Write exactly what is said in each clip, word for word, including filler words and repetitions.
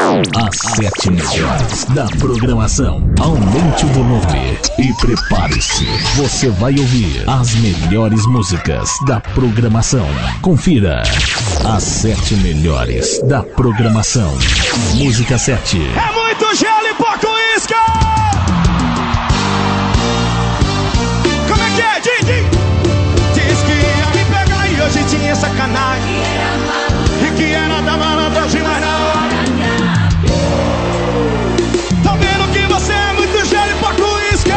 As sete melhores da programação. Aumente o volume e prepare-se. Você vai ouvir as melhores músicas da programação. Confira as sete melhores da programação. Música sete. É muito gelo e pouco uísque! Como é que é, Didi? Diz que ia me pegar e hoje tinha sacanagem. E que era da malandragem, mas na hora. Tô vendo que você é muito gelo e pouco uísque.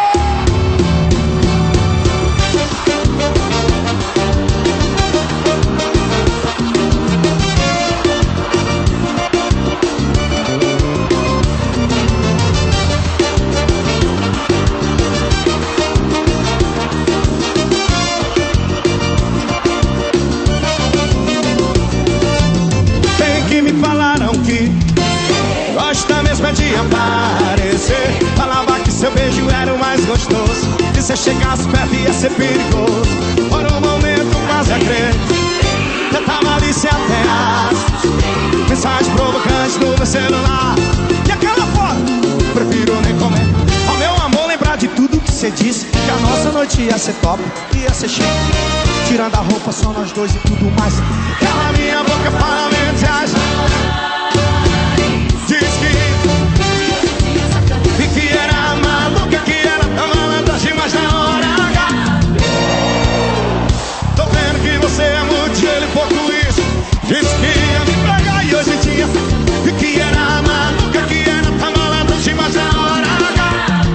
Tem que me falaram que gosta mesmo é de aparecer. Falava que seu beijo era o mais gostoso. Que se chegasse perto ia ser perigoso. Por um momento quase acreditei. Tanta malícia até as mensagens provocantes no meu celular. E aquela foto, prefiro nem comer. Ao meu amor, lembrar de tudo que você disse. Que a nossa noite ia ser top, ia ser chique. Tirando a roupa, só nós dois e tudo mais. Cala minha boca, fala mensagem. Diz que E que era maluca, que era tão malandragem, mas na hora H. Tô vendo que você é muito gelo e pouco isso. Diz que ia me pegar e hoje tinha. E que era maluca, que era tão malandragem, mas na hora H.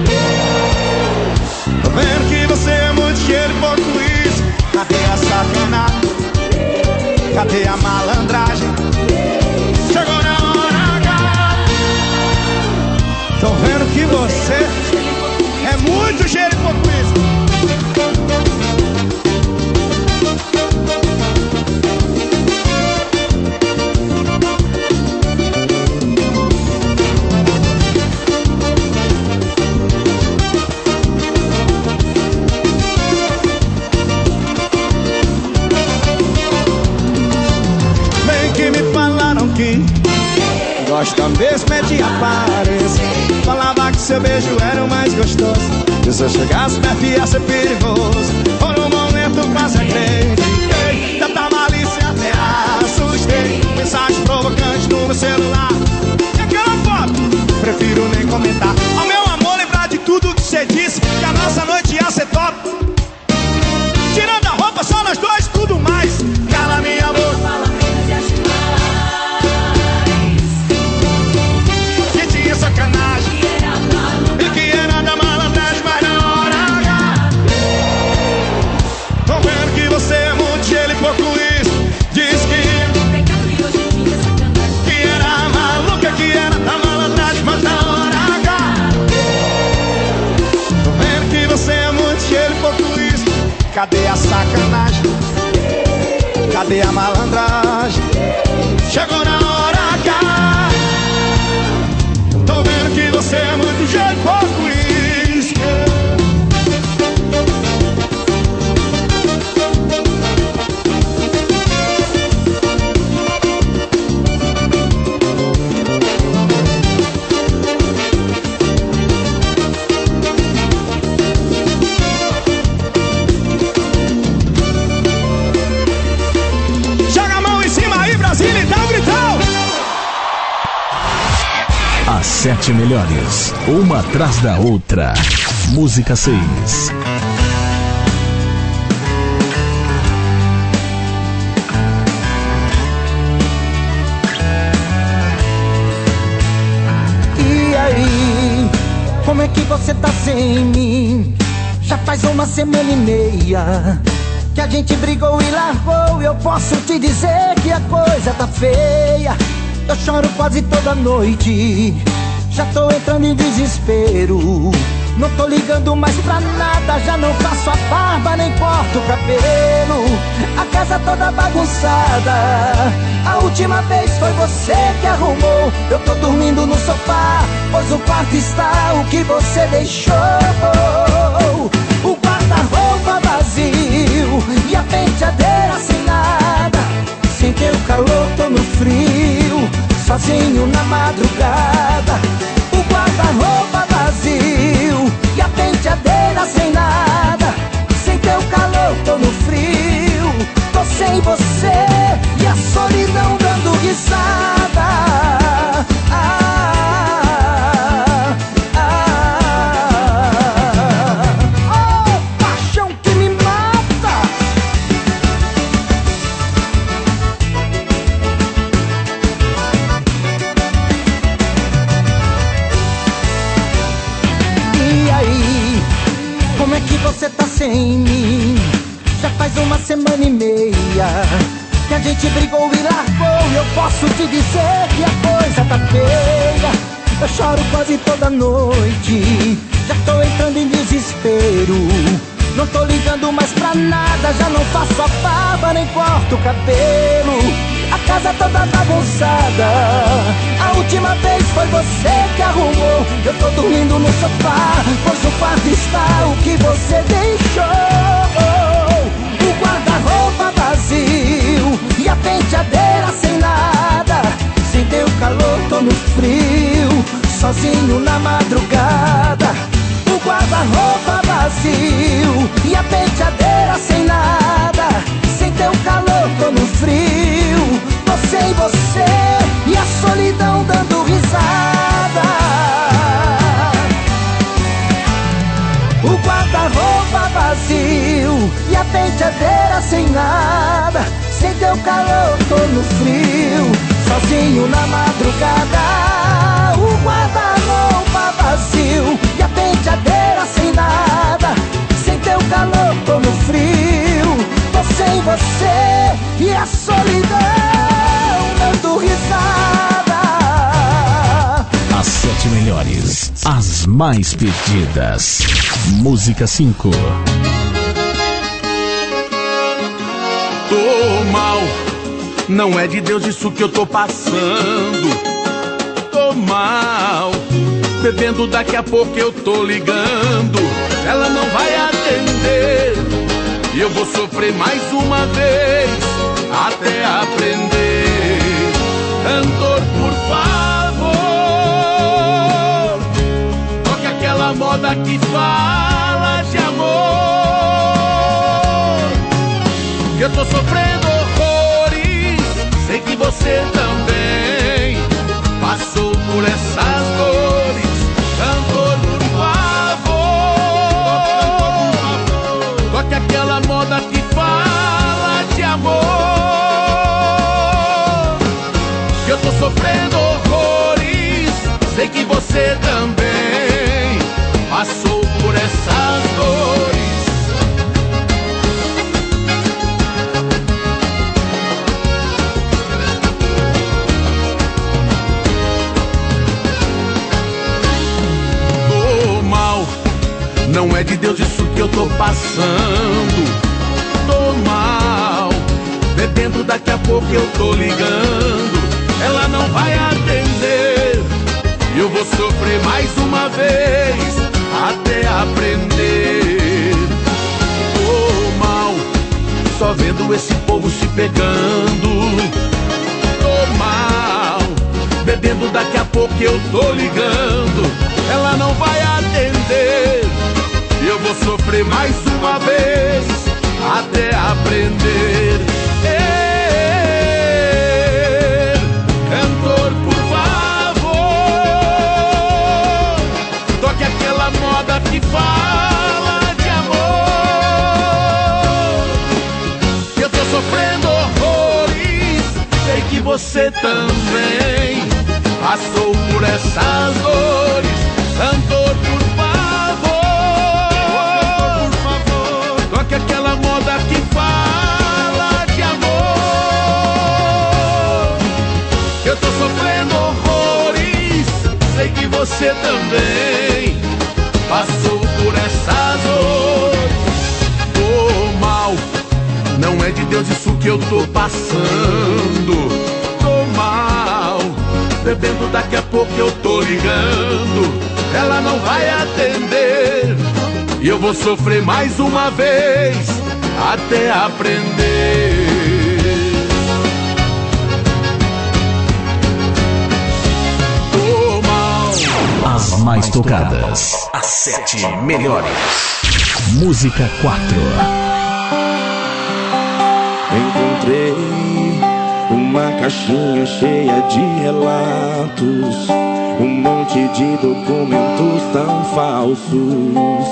Tô vendo que você é muito gelo e pouco isso. Cadê a sacanagem? Cadê a malandragem? Chegou na hora H. Tô vendo que você é muito gelo e pouco isso. Bem que me falaram que gosta mesmo é de aparecer. Falava que seu beijo era o mais gostoso. E se eu chegasse perto ia ser perigoso. Por um momento quase acreditei. Tanta malícia até assustei. Mensagens provocantes no meu celular. E aquela foto, prefiro nem comentar. Ao meu amor, lembrar de tudo que você disse. Que a nossa noite ia ser top. Tirando a roupa, só nós dois, tudo mais. Cala minha boca. Sacanagem. E que era da malandragem, mas na hora H. Tô vendo que você é muito gelo e pouco isso. Diz que Que era maluca, que era da malandragem, mas na hora H. Tô vendo que você é muito gelo e pouco isso. Cadê a sacanagem? Cadê a malandragem? Chegou na hora H. Tô vendo que você é muito gelo e pouco uísque. Joga a mão em cima aí, Brasília, e dá um gritão. As sete melhores, uma atrás da outra. Música seis. E aí, como é que você tá sem mim? Já faz uma semana e meia que a gente brigou e largou. E eu posso te dizer que a coisa tá feia. Eu choro quase toda noite. Já tô entrando em desespero. Não tô ligando mais pra nada. Já não faço a barba, nem corto o cabelo. A casa toda bagunçada. A última vez foi você que arrumou. Eu tô dormindo no sofá, pois o quarto está o que você deixou. O guarda-roupa vazio e a penteadeira sem nada. Sem ter o calor, tô no frio. sozinho na madrugada. O guarda-roupa vazio e a penteadeira sem nada. Sem teu calor tô no frio, tô sem você e a solidão dando risada. Ah, ah, oh, paixão que me mata. E aí, como é que você tá sem mim? Já faz uma semana e meia que a gente brigou e largou. E eu posso te dizer que a coisa tá feia. Eu choro quase toda noite, já tô entrando em desespero. Não tô ligando mais pra nada, já não faço a barba nem corto o cabelo. A casa toda bagunçada, a última vez foi você que arrumou. Eu tô dormindo no sofá, pois o quarto está o que você deixou. O guarda-roupa vazio e a penteadeira sem nada. Sem teu calor tô no frio, sozinho na madrugada. O guarda-roupa vazio e a penteadeira sem nada. Sem teu calor tô no frio, tô sem você e a solidão dando risada. O guarda-roupa vazio e a penteadeira sem nada. Sem teu calor tô no frio, sozinho na madrugada. O guarda-roupa vazio e a penteadeira sem nada. Sem teu calor tô no frio, tô sem você e a solidão dando risada. As sete melhores, as mais pedidas. Música cinco. Tô mal, não é de Deus isso que eu tô passando. Tô mal, bebendo, daqui a pouco eu tô ligando. Ela não vai atender e eu vou sofrer mais uma vez até aprender. Cantor, por favor, toque aquela moda que fala de amor. Eu tô sofrendo horrores, sei que você também passou por essas dores. Cantor, por favor, toque aquela moda que fala de amor. Eu tô sofrendo horrores, sei que você também passou por essas dores. Não é de Deus isso que eu tô passando. Tô mal, bebendo, daqui a pouco eu tô ligando. Ela não vai atender e eu vou sofrer mais uma vez até aprender. Tô mal, só vendo esse povo se pegando. Tô mal, bebendo, daqui a pouco eu tô ligando. Ela não vai atender e eu vou sofrer mais uma vez até aprender. Ei, cantor, por favor, toque aquela moda que fala de amor. Eu tô sofrendo horrores, sei que você também passou por essas dores. Cantor, por favor, toque aquela moda que fala de amor. Eu tô sofrendo horrores, sei que você também passou por essas dores. Tô mal, não é de Deus isso que eu tô passando. Tô mal, bebendo, daqui a pouco eu tô ligando. Ela não vai atender e eu vou sofrer mais uma vez até aprender. mais tocadas. As sete melhores. Música quatro. Encontrei uma caixinha cheia de relatos, um monte de documentos tão falsos.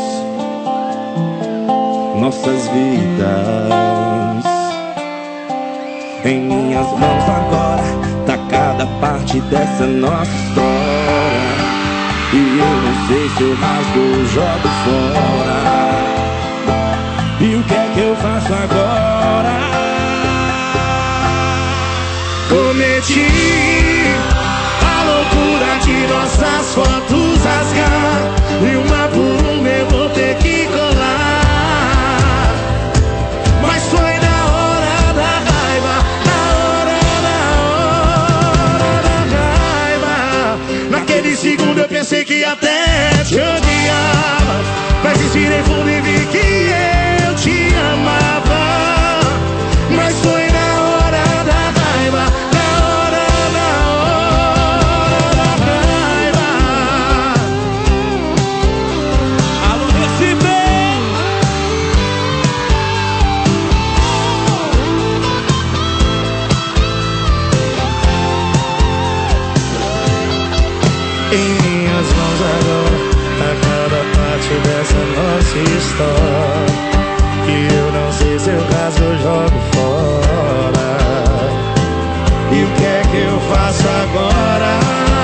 Nossas vidas em minhas mãos agora, tá cada parte dessa nossa história. E eu não sei se eu rasgo ou jogo fora. E o que é que eu faço agora? Cometi a loucura de nossas fotos rasgar, e uma por uma eu vou ter que colar. Mas foi na hora da raiva, na hora, na hora da raiva. Naquele segundo eu pensei que até te odiava, mas respirei fundo e vi que eu te amava. Mas foi na hora da raiva, na hora, na hora da raiva. Alô, Recife! Em minhas mãos agora, a cada parte dessa nossa história. E eu não sei se eu rasgo ou jogo fora. E o que é que eu faço agora?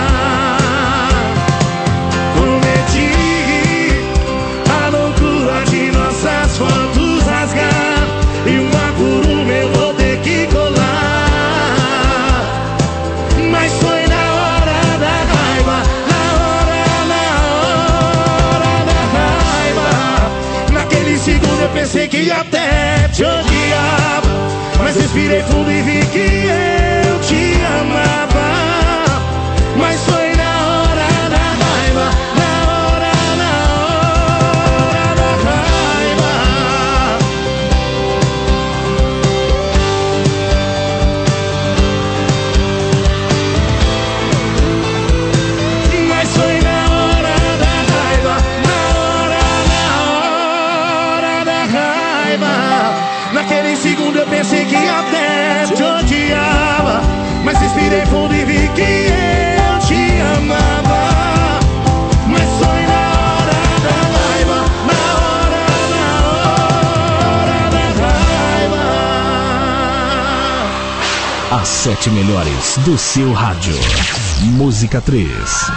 Cometi a loucura de nossas fotos rasgar, e uma por uma eu vou ter que colar. Mas foi na hora da raiva, na hora, na hora da raiva. Naquele segundo eu pensei que até te odiava, mas respirei fundo e vi que eu te amava. Mas foi na hora da raiva, na hora, na hora da raiva. Mas foi na hora da raiva, na hora, na hora da raiva. Naquele segundo eu pensei que até te odiava, mas respirei fundo e vi que eu te amava. Mas foi na hora da raiva, na hora, na hora da raiva. As sete melhores do seu rádio. Música três.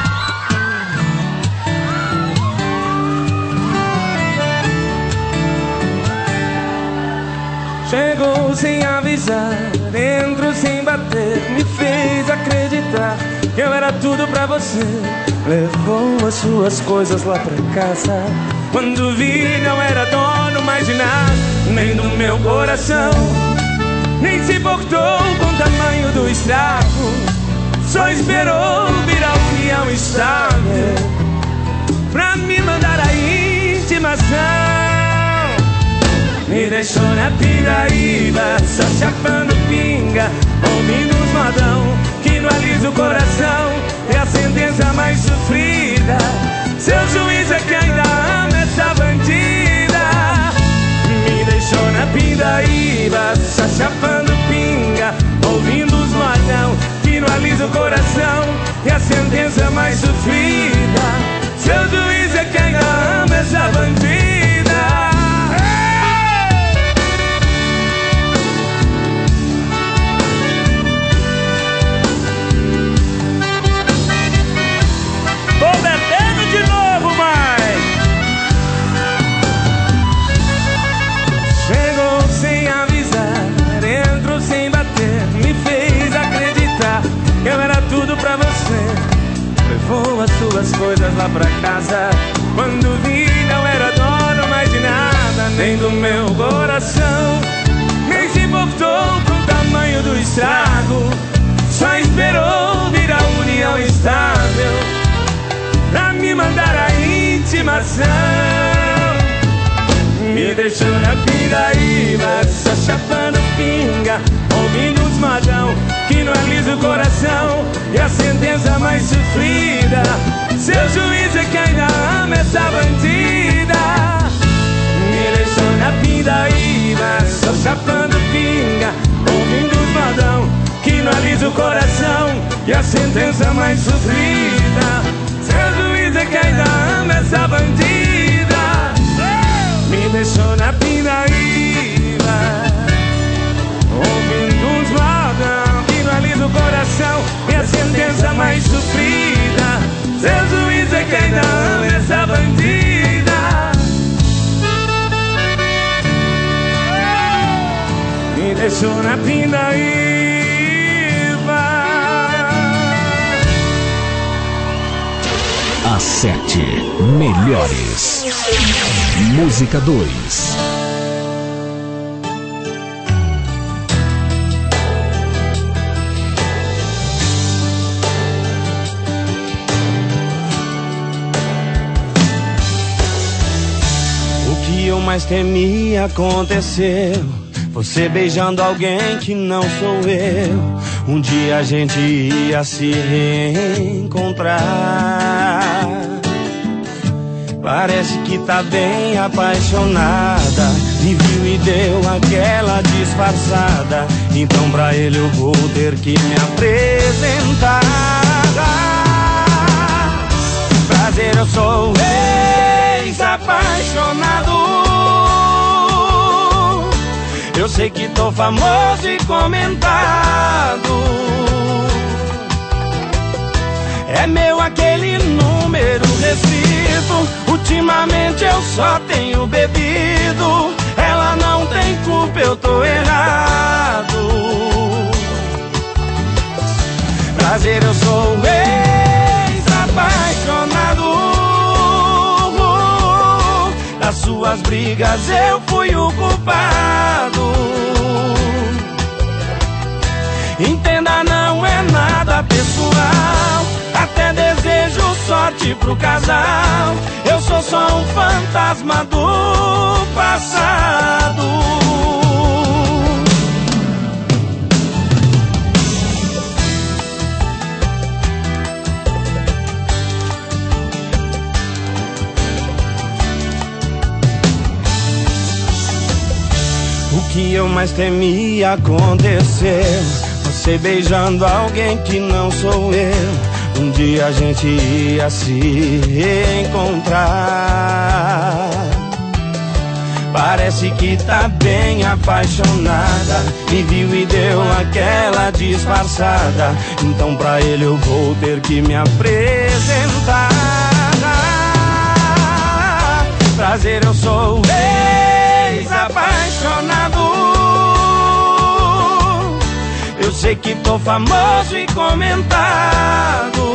Chegou sem avisar, entrou sem bater, me fez acreditar que eu era tudo pra você. Levou as suas coisas lá pra casa, quando vi não era dono mais de nada, nem do meu coração. Nem se importou com o tamanho do estrago, só esperou virar união estável pra me mandar a intimação. Me deixou na pindaíba, só chapando pinga, ouvindo os modão que não alisa o coração. É a sentença mais sofrida, seu juiz é que ainda ama essa bandida. Me deixou na pindaíba, só chapando pinga, ouvindo os modão que não alisa o coração. É a sentença mais sofrida, seu juiz é que ainda ama essa bandida. De novo, mais. Chegou sem avisar, entrou sem bater, me fez acreditar que eu era tudo pra você. Levou as suas coisas lá pra casa, quando vi não era dono mais de nada, nem do meu coração. Nem se importou com o tamanho do estrago, só esperou virar união estável pra me mandar a intimação. Me deixou na pindaíba, só chapando pinga, ouvindo os madrão que não alisa o coração. E a sentença mais sofrida, Seu juiz é que ainda ama essa bandida. Me deixou na pindaíba, só chapando pinga, ouvindo os modão que não alisa o coração e a sentença mais sofrida. Seu juiz é que ainda ama essa bandida. Me deixou na pindaíba, ouvindo uns modão que não alisa o coração e a sentença mais sofrida. Seu juiz é que ainda ama essa bandida. Me deixou na pindaíba. As sete melhores. Música dois. O que eu mais temia aconteceu. Você beijando alguém que não sou eu. Um dia a gente ia se reencontrar. Parece que tá bem apaixonada. Me viu e deu aquela disfarçada. Então pra ele eu vou ter que me apresentar. Prazer, eu sou ex-apaixonado. Eu sei que tô famoso e comentado. É meu aquele número restrito. Ultimamente eu só tenho bebido. Ela não tem culpa, eu tô errado. Prazer, eu sou ex-apaixonado. Das suas brigas eu fui o culpado. Entenda, não é nada pessoal. Até desejo sorte pro casal. Eu sou só um fantasma do passado. O que eu mais temia aconteceu. Você beijando alguém que não sou eu. Um dia a gente ia se reencontrar. Parece que tá bem apaixonada. Me viu e deu aquela disfarçada. Então pra ele eu vou ter que me apresentar. Prazer, eu sou ex-apaixonado. Eu sei que tô famoso e comentado.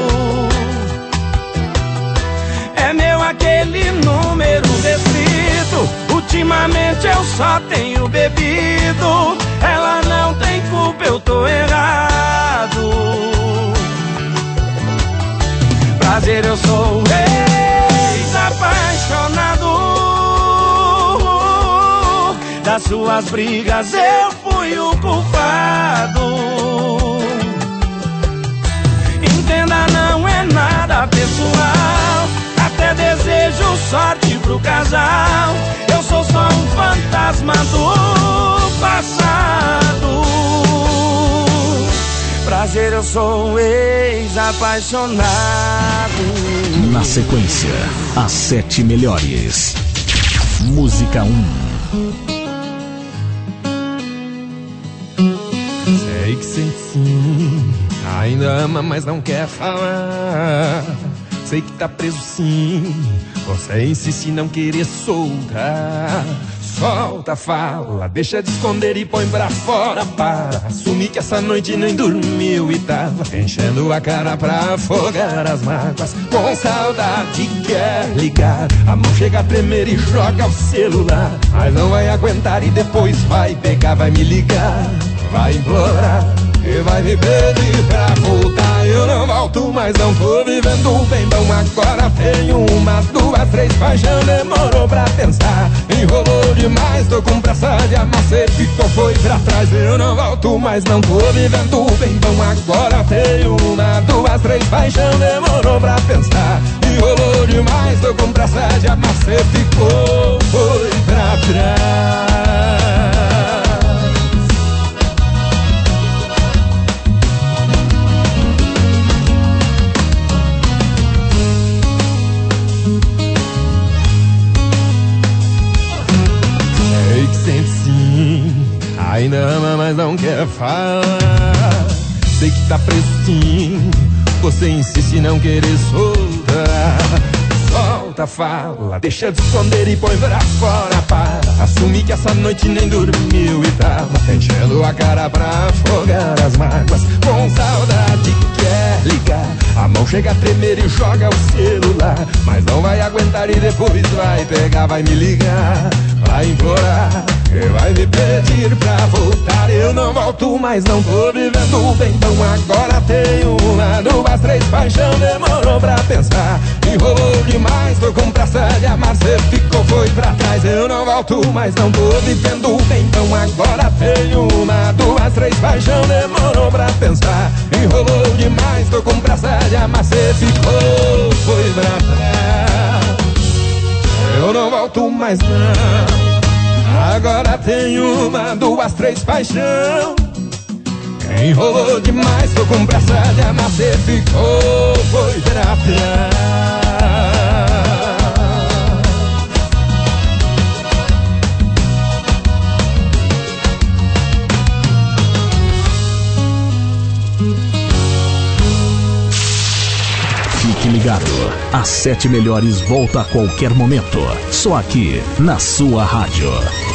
É meu aquele número restrito. Ultimamente eu só tenho bebido. Ela não tem culpa, eu tô errado. Prazer, eu sou ex-apaixonado. Das suas brigas eu fui o culpado. Entenda, não é nada pessoal. Até desejo sorte pro casal. Eu sou só um fantasma do passado. Prazer, eu sou um ex-apaixonado. Na sequência, as sete melhores. Música um. Sei que sente sim, ainda ama, mas não quer falar. Sei que tá preso sim, você insiste em não querer soltar. Solta, fala, deixa de esconder e põe pra fora. Para assumir que essa noite nem dormiu e tava enchendo a cara pra afogar as mágoas. Com saudade quer ligar, a mão chega a tremer e joga o celular. Mas não vai aguentar e depois vai pegar, vai me ligar, vai implorar. e vai me pedir pra voltar. Eu não volto, mas não tô vivendo bem bom. Agora tenho uma, duas, três paixão. Demorou pra pensar, enrolou demais. Tô com pressa de amar, cê ficou, foi pra trás. Eu não volto, mas não tô vivendo bem bom. Agora tenho uma, duas, três paixão. Demorou pra pensar, enrolou demais. Tô com pressa de amar, cê ficou, foi pra trás. Sei que sente sim, ainda ama, mas não quer falar. Sei que tá preso sim, você insiste em não querer soltar. Solta, fala, deixa de esconder e põe pra fora. Para assumir que essa noite nem dormiu e tava enchendo a cara pra afogar as mágoas. Com saudade que quer ligar, a mão chega a tremer e joga o celular. Mas não vai aguentar e depois vai pegar, vai me ligar, vai implorar, e vai me pedir pra voltar. Eu não volto, mas não tô vivendo bem bom. Agora tenho uma, duas, três paixão. Demorou pra pensar, enrolou demais. Tô com pressa de amar, cê ficou, foi pra trás. Eu não volto, mas não tô vivendo bem bom. Agora tenho uma, duas, três paixão. Demorou pra pensar, enrolou demais. Tô com pressa de amar, cê ficou, foi pra trás. Eu não volto mais não. Agora tenho uma, duas, três paixão. Enrolou demais, tô com pressa de amar, cê ficou, foi pra trás. Fique ligado, as sete melhores volta a qualquer momento, só aqui na sua rádio.